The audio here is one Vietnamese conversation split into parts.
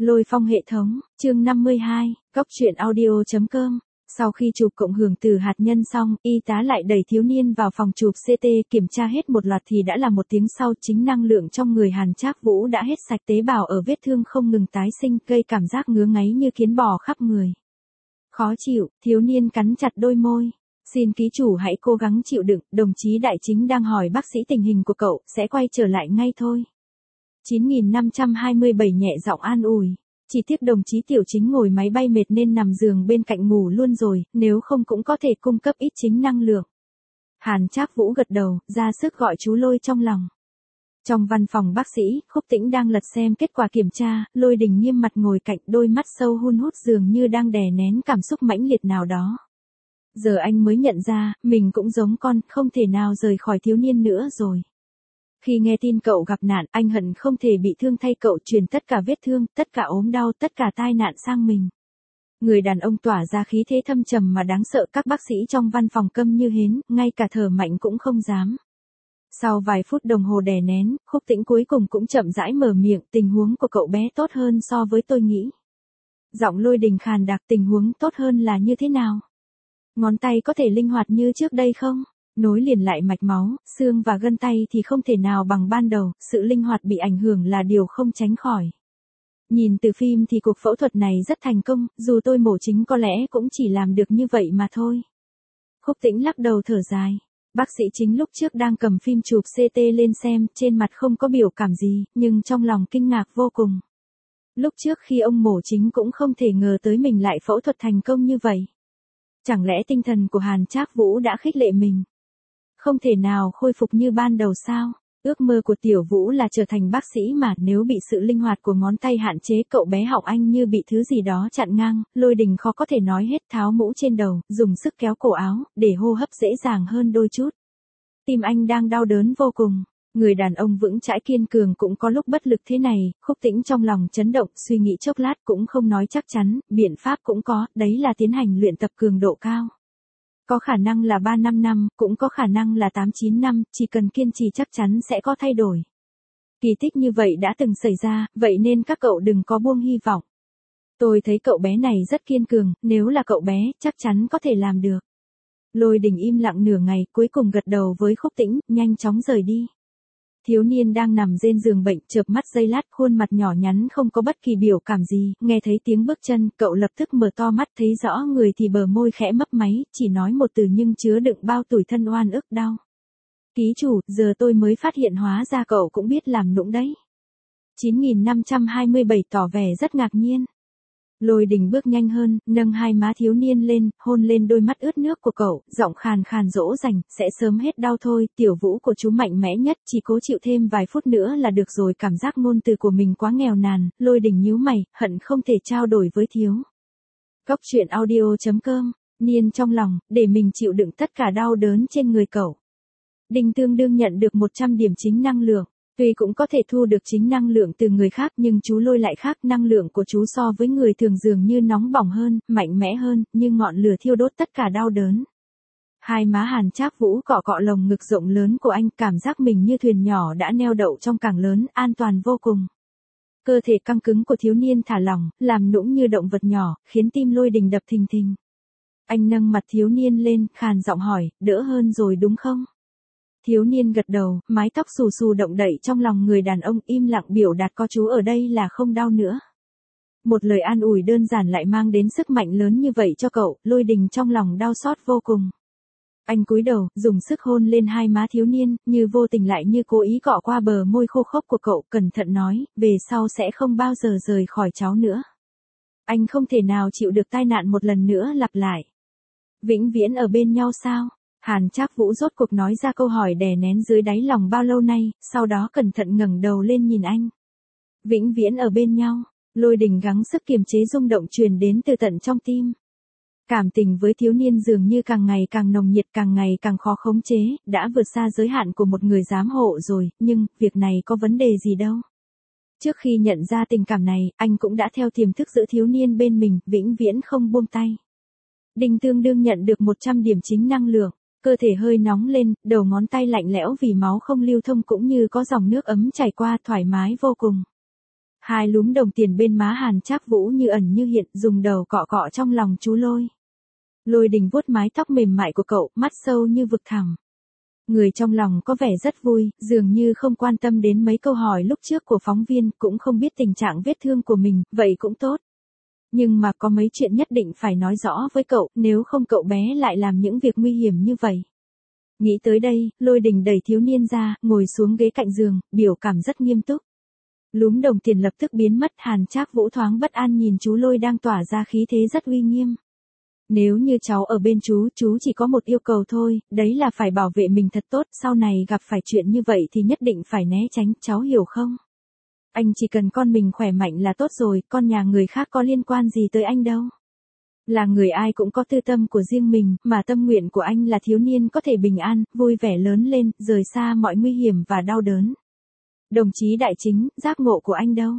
Lôi phong hệ thống, chương 52, góc truyện audio.com. Sau khi chụp cộng hưởng từ hạt nhân xong, y tá lại đẩy thiếu niên vào phòng chụp CT kiểm tra hết một loạt thì đã là 1 tiếng sau chính năng lượng trong người Hàn Trác Vũ đã hết sạch tế bào ở vết thương không ngừng tái sinh gây cảm giác ngứa ngáy như kiến bò khắp người. Khó chịu, thiếu niên cắn chặt đôi môi. Xin ký chủ hãy cố gắng chịu đựng, đồng chí đại chính đang hỏi bác sĩ tình hình của cậu, sẽ quay trở lại ngay thôi. 9527 nhẹ giọng an ủi. Chỉ tiếc đồng chí tiểu chính ngồi máy bay mệt nên nằm giường bên cạnh ngủ luôn rồi, nếu không cũng có thể cung cấp ít chính năng lượng. Hàn Trác Vũ gật đầu, ra sức gọi chú Lôi trong lòng. Trong văn phòng bác sĩ, Khúc Tĩnh đang lật xem kết quả kiểm tra, Lôi Đình nghiêm mặt ngồi cạnh, đôi mắt sâu hun hút dường như đang đè nén cảm xúc mãnh liệt nào đó. Giờ anh mới nhận ra, mình cũng giống con, không thể nào rời khỏi thiếu niên nữa rồi. Khi nghe tin cậu gặp nạn, anh hận không thể bị thương thay cậu truyền tất cả vết thương, tất cả ốm đau, tất cả tai nạn sang mình. Người đàn ông tỏa ra khí thế thâm trầm mà đáng sợ, các bác sĩ trong văn phòng câm như hến, ngay cả thở mạnh cũng không dám. Sau vài phút đồng hồ đè nén, Khúc Tĩnh cuối cùng cũng chậm rãi mở miệng, tình huống của cậu bé tốt hơn so với tôi nghĩ. Giọng Lôi Đình khàn đặc, tình huống tốt hơn là như thế nào? Ngón tay có thể linh hoạt như trước đây không? Nối liền lại mạch máu, xương và gân tay thì không thể nào bằng ban đầu, sự linh hoạt bị ảnh hưởng là điều không tránh khỏi. Nhìn từ phim thì cuộc phẫu thuật này rất thành công, dù tôi mổ chính có lẽ cũng chỉ làm được như vậy mà thôi. Khúc Tĩnh lắc đầu thở dài. Bác sĩ chính lúc trước đang cầm phim chụp CT lên xem, trên mặt không có biểu cảm gì, nhưng trong lòng kinh ngạc vô cùng. Lúc trước khi ông mổ chính cũng không thể ngờ tới mình lại phẫu thuật thành công như vậy. Chẳng lẽ tinh thần của Hàn Trác Vũ đã khích lệ mình? Không thể nào khôi phục như ban đầu sao? Ước mơ của Tiểu Vũ là trở thành bác sĩ mà, nếu bị sự linh hoạt của ngón tay hạn chế, cậu bé học anh như bị thứ gì đó chặn ngang. Lôi Đình khó có thể nói hết, tháo mũ trên đầu, dùng sức kéo cổ áo, để hô hấp dễ dàng hơn đôi chút. Tim anh đang đau đớn vô cùng. Người đàn ông vững chãi kiên cường cũng có lúc bất lực thế này. Khúc Tĩnh trong lòng chấn động, suy nghĩ chốc lát cũng không nói chắc chắn, biện pháp cũng có, đấy là tiến hành luyện tập cường độ cao. Có khả năng là 3-5 năm, cũng có khả năng là 8-9 năm, chỉ cần kiên trì chắc chắn sẽ có thay đổi. Kỳ tích như vậy đã từng xảy ra, vậy nên các cậu đừng có buông hy vọng. Tôi thấy cậu bé này rất kiên cường, nếu là cậu bé, chắc chắn có thể làm được. Lôi Đình im lặng nửa ngày, cuối cùng gật đầu với Khúc Tĩnh, nhanh chóng rời đi. Thiếu niên đang nằm trên giường bệnh, chợp mắt giây lát, khuôn mặt nhỏ nhắn không có bất kỳ biểu cảm gì, nghe thấy tiếng bước chân, cậu lập tức mở to mắt, thấy rõ người thì bờ môi khẽ mấp máy, chỉ nói một từ nhưng chứa đựng bao tủi thân oan ức đau. Ký chủ, giờ tôi mới phát hiện hóa ra cậu cũng biết làm nũng đấy. 9527 tỏ vẻ rất ngạc nhiên. Lôi Đình bước nhanh hơn, nâng hai má thiếu niên lên, hôn lên đôi mắt ướt nước của cậu, giọng khàn khàn dỗ dành, sẽ sớm hết đau thôi, Tiểu Vũ của chú mạnh mẽ nhất, chỉ cố chịu thêm vài phút nữa là được rồi. Cảm giác ngôn từ của mình quá nghèo nàn, Lôi Đình nhíu mày, hận không thể trao đổi với thiếu. Góc truyện audio.com, Niên trong lòng, để mình chịu đựng tất cả đau đớn trên người cậu. Đình tương đương nhận được 100 điểm chính năng lượng. Tuy cũng có thể thu được chính năng lượng từ người khác nhưng chú Lôi lại khác, năng lượng của chú so với người thường dường như nóng bỏng hơn, mạnh mẽ hơn, như ngọn lửa thiêu đốt tất cả đau đớn. Hai má Hàn Trác Vũ cọ cọ lồng ngực rộng lớn của anh, cảm giác mình như thuyền nhỏ đã neo đậu trong cảng lớn, an toàn vô cùng. Cơ thể căng cứng của thiếu niên thả lỏng, làm nũng như động vật nhỏ, khiến tim Lôi Đình đập thình thình. Anh nâng mặt thiếu niên lên, khàn giọng hỏi, đỡ hơn rồi đúng không? Thiếu niên gật đầu, mái tóc xù xù động đậy trong lòng người đàn ông, im lặng biểu đạt có chú ở đây là không đau nữa. Một lời an ủi đơn giản lại mang đến sức mạnh lớn như vậy cho cậu, Lôi Đình trong lòng đau xót vô cùng. Anh cúi đầu, dùng sức hôn lên hai má thiếu niên, như vô tình lại như cố ý cọ qua bờ môi khô khốc của cậu, cẩn thận nói, về sau sẽ không bao giờ rời khỏi cháu nữa. Anh không thể nào chịu được tai nạn một lần nữa lặp lại. Vĩnh viễn ở bên nhau sao? Hàn Trác Vũ rốt cuộc nói ra câu hỏi đè nén dưới đáy lòng bao lâu nay, sau đó cẩn thận ngẩng đầu lên nhìn anh. Vĩnh viễn ở bên nhau. Lôi Đình gắng sức kiềm chế rung động truyền đến từ tận trong tim. Cảm tình với thiếu niên dường như càng ngày càng nồng nhiệt, càng ngày càng khó khống chế, đã vượt xa giới hạn của một người giám hộ rồi, nhưng, việc này có vấn đề gì đâu. Trước khi nhận ra tình cảm này, anh cũng đã theo tiềm thức giữ thiếu niên bên mình, vĩnh viễn không buông tay. Đình tương đương nhận được 100 điểm chính năng lượng. Cơ thể hơi nóng lên, đầu ngón tay lạnh lẽo vì máu không lưu thông cũng như có dòng nước ấm chảy qua, thoải mái vô cùng. Hai lúm đồng tiền bên má Hàn Trác Vũ như ẩn như hiện, dùng đầu cọ cọ trong lòng chú Lôi. Lôi Đình vuốt mái tóc mềm mại của cậu, mắt sâu như vực thẳm. Người trong lòng có vẻ rất vui, dường như không quan tâm đến mấy câu hỏi lúc trước của phóng viên, cũng không biết tình trạng vết thương của mình, vậy cũng tốt. Nhưng mà có mấy chuyện nhất định phải nói rõ với cậu, nếu không cậu bé lại làm những việc nguy hiểm như vậy. Nghĩ tới đây, Lôi Đình đẩy thiếu niên ra, ngồi xuống ghế cạnh giường, biểu cảm rất nghiêm túc. Lúm đồng tiền lập tức biến mất, Hàn Trác Vũ thoáng bất an nhìn chú Lôi đang tỏa ra khí thế rất uy nghiêm. Nếu như cháu ở bên chú chỉ có một yêu cầu thôi, đấy là phải bảo vệ mình thật tốt, sau này gặp phải chuyện như vậy thì nhất định phải né tránh, cháu hiểu không? Anh chỉ cần con mình khỏe mạnh là tốt rồi, con nhà người khác có liên quan gì tới anh đâu. Là người ai cũng có tư tâm của riêng mình, mà tâm nguyện của anh là thiếu niên có thể bình an, vui vẻ lớn lên, rời xa mọi nguy hiểm và đau đớn. Đồng chí Đại Chính, giác ngộ của anh đâu?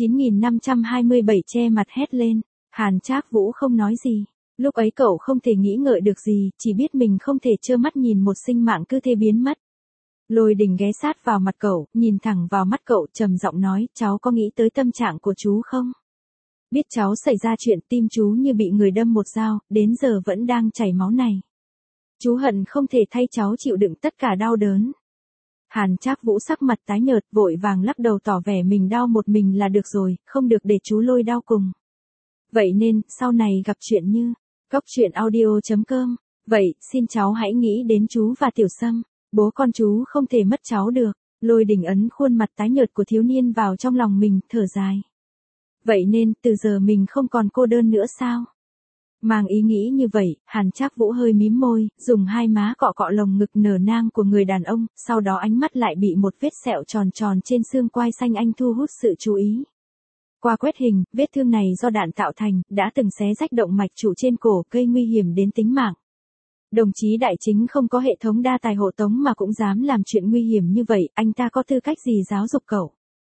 9527 che mặt hét lên. Hàn Trác Vũ không nói gì. Lúc ấy cậu không thể nghĩ ngợi được gì, chỉ biết mình không thể trơ mắt nhìn một sinh mạng cứ thế biến mất. Lôi Đình ghé sát vào mặt cậu, nhìn thẳng vào mắt cậu, trầm giọng nói, cháu có nghĩ tới tâm trạng của chú không? Biết cháu xảy ra chuyện, tim chú như bị người đâm một dao, đến giờ vẫn đang chảy máu này. Chú hận không thể thay cháu chịu đựng tất cả đau đớn. Hàn Trác Vũ sắc mặt tái nhợt, vội vàng lắc đầu tỏ vẻ mình đau một mình là được rồi, không được để chú Lôi đau cùng. Vậy nên, sau này gặp chuyện như, gocchuyenaudio.com. Vậy, xin cháu hãy nghĩ đến chú và Tiểu Sâm. Bố con chú không thể mất cháu được. Lôi Đình ấn khuôn mặt tái nhợt của thiếu niên vào trong lòng mình, thở dài. Vậy nên, từ giờ mình không còn cô đơn nữa sao? Mang ý nghĩ như vậy, Hàn Trác Vũ hơi mím môi, dùng hai má cọ cọ lồng ngực nở nang của người đàn ông, sau đó ánh mắt lại bị một vết sẹo tròn tròn trên xương quai xanh anh thu hút sự chú ý. Qua quét hình, vết thương này do đạn tạo thành, đã từng xé rách động mạch trụ trên cổ, gây nguy hiểm đến tính mạng. Đồng chí Đại Chính không có hệ thống đa tài hộ tống mà cũng dám làm chuyện nguy hiểm như vậy, anh ta có tư cách gì giáo dục cậu?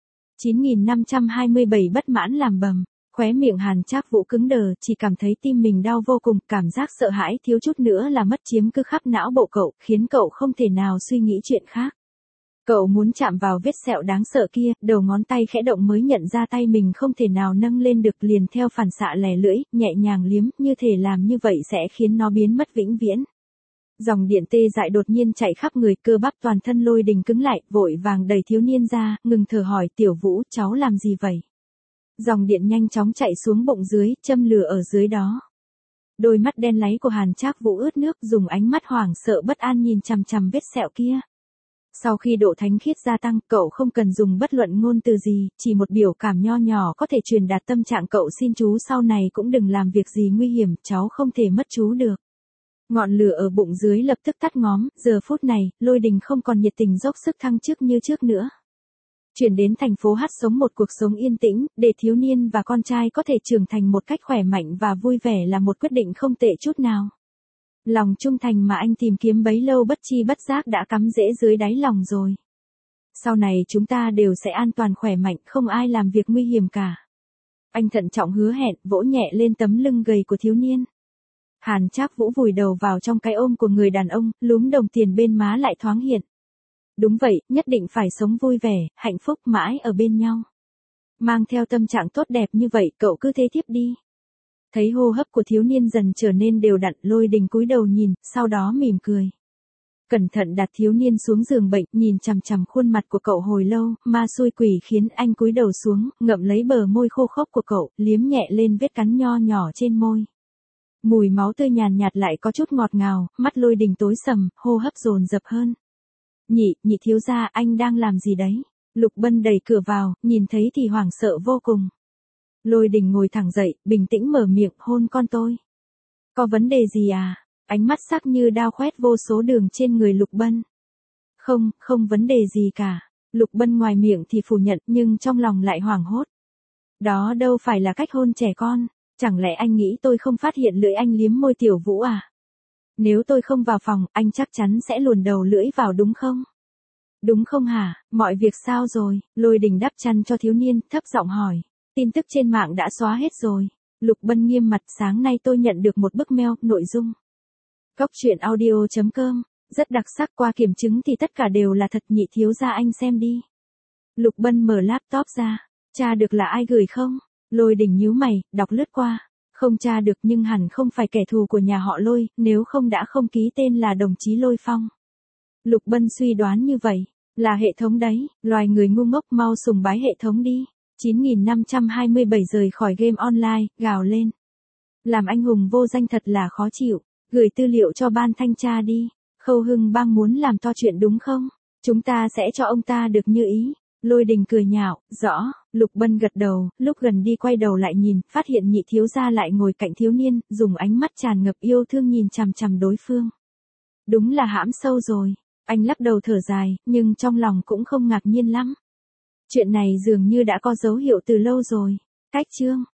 9527 bất mãn làm bầm, khóe miệng Hàn Trác Vũ cứng đờ, chỉ cảm thấy tim mình đau vô cùng, cảm giác sợ hãi thiếu chút nữa là mất chiếm cứ khắp não bộ cậu, khiến cậu không thể nào suy nghĩ chuyện khác. Cậu muốn chạm vào vết sẹo đáng sợ kia, đầu ngón tay khẽ động mới nhận ra tay mình không thể nào nâng lên được, liền theo phản xạ lè lưỡi, nhẹ nhàng liếm, như thể làm như vậy sẽ khiến nó biến mất vĩnh viễn. Dòng điện tê dại đột nhiên chạy khắp người, cơ bắp toàn thân Lôi Đình cứng lại, vội vàng đẩy thiếu niên ra, ngừng thở hỏi, Tiểu Vũ, cháu làm gì vậy? Dòng điện nhanh chóng chạy xuống bụng dưới, châm lửa ở dưới đó. Đôi mắt đen láy của Hàn Trác Vũ ướt nước, dùng ánh mắt hoảng sợ bất an nhìn chằm chằm vết sẹo kia. Sau khi độ thánh khiết gia tăng, cậu không cần dùng bất luận ngôn từ gì, chỉ một biểu cảm nho nhỏ có thể truyền đạt tâm trạng cậu, xin chú sau này cũng đừng làm việc gì nguy hiểm, cháu không thể mất chú được. Ngọn lửa ở bụng dưới lập tức tắt ngóm, giờ phút này, Lôi Đình không còn nhiệt tình dốc sức thăng chức như trước nữa. Chuyển đến thành phố Hát sống một cuộc sống yên tĩnh, để thiếu niên và con trai có thể trưởng thành một cách khỏe mạnh và vui vẻ là một quyết định không tệ chút nào. Lòng trung thành mà anh tìm kiếm bấy lâu bất chi bất giác đã cắm rễ dưới đáy lòng rồi. Sau này chúng ta đều sẽ an toàn khỏe mạnh, không ai làm việc nguy hiểm cả. Anh thận trọng hứa hẹn, vỗ nhẹ lên tấm lưng gầy của thiếu niên. Hàn Trác Vũ vùi đầu vào trong cái ôm của người đàn ông, lúm đồng tiền bên má lại thoáng hiện. Đúng vậy, nhất định phải sống vui vẻ, hạnh phúc mãi ở bên nhau. Mang theo tâm trạng tốt đẹp như vậy, cậu cứ thế tiếp đi. Thấy hô hấp của thiếu niên dần trở nên đều đặn, Lôi Đình cúi đầu nhìn, sau đó mỉm cười. Cẩn thận đặt thiếu niên xuống giường bệnh, nhìn chằm chằm khuôn mặt của cậu hồi lâu, ma xui quỷ khiến anh cúi đầu xuống, ngậm lấy bờ môi khô khốc của cậu, liếm nhẹ lên vết cắn nho nhỏ trên môi. Mùi máu tươi nhàn nhạt lại có chút ngọt ngào, mắt Lôi Đình tối sầm, hô hấp dồn dập hơn. Nhị thiếu gia, anh đang làm gì đấy? Lục Bân đẩy cửa vào, nhìn thấy thì hoảng sợ vô cùng. Lôi Đình ngồi thẳng dậy, bình tĩnh mở miệng, hôn con tôi. Có vấn đề gì à? Ánh mắt sắc như đao khoét vô số đường trên người Lục Bân. Không vấn đề gì cả. Lục Bân ngoài miệng thì phủ nhận, nhưng trong lòng lại hoảng hốt. Đó đâu phải là cách hôn trẻ con. Chẳng lẽ anh nghĩ tôi không phát hiện lưỡi anh liếm môi Tiểu Vũ à? Nếu tôi không vào phòng, anh chắc chắn sẽ luồn đầu lưỡi vào đúng không? Đúng không hả? Mọi việc sao rồi? Lôi Đình đắp chăn cho thiếu niên, thấp giọng hỏi. Tin tức trên mạng đã xóa hết rồi. Lục Bân nghiêm mặt, sáng nay tôi nhận được một bức mail, nội dung. gocchuyenaudio.com, rất đặc sắc, qua kiểm chứng thì tất cả đều là thật, nhị thiếu gia anh xem đi. Lục Bân mở laptop ra. Tra được là ai gửi không? Lôi Đình nhíu mày, đọc lướt qua. Không tra được nhưng hẳn không phải kẻ thù của nhà họ Lôi, nếu không đã không ký tên là đồng chí Lôi Phong. Lục Bân suy đoán như vậy, là hệ thống đấy, loài người ngu ngốc mau sùng bái hệ thống đi. 9527 rời khỏi game online, gào lên. Làm anh hùng vô danh thật là khó chịu, gửi tư liệu cho ban thanh tra đi. Khâu Hưng Bang muốn làm to chuyện đúng không? Chúng ta sẽ cho ông ta được như ý. Lôi Đình cười nhạo, rõ, Lục Bân gật đầu, lúc gần đi quay đầu lại nhìn, phát hiện nhị thiếu gia lại ngồi cạnh thiếu niên, dùng ánh mắt tràn ngập yêu thương nhìn chằm chằm đối phương. Đúng là hãm sâu rồi, anh lắc đầu thở dài, nhưng trong lòng cũng không ngạc nhiên lắm. Chuyện này dường như đã có dấu hiệu từ lâu rồi. Cách chương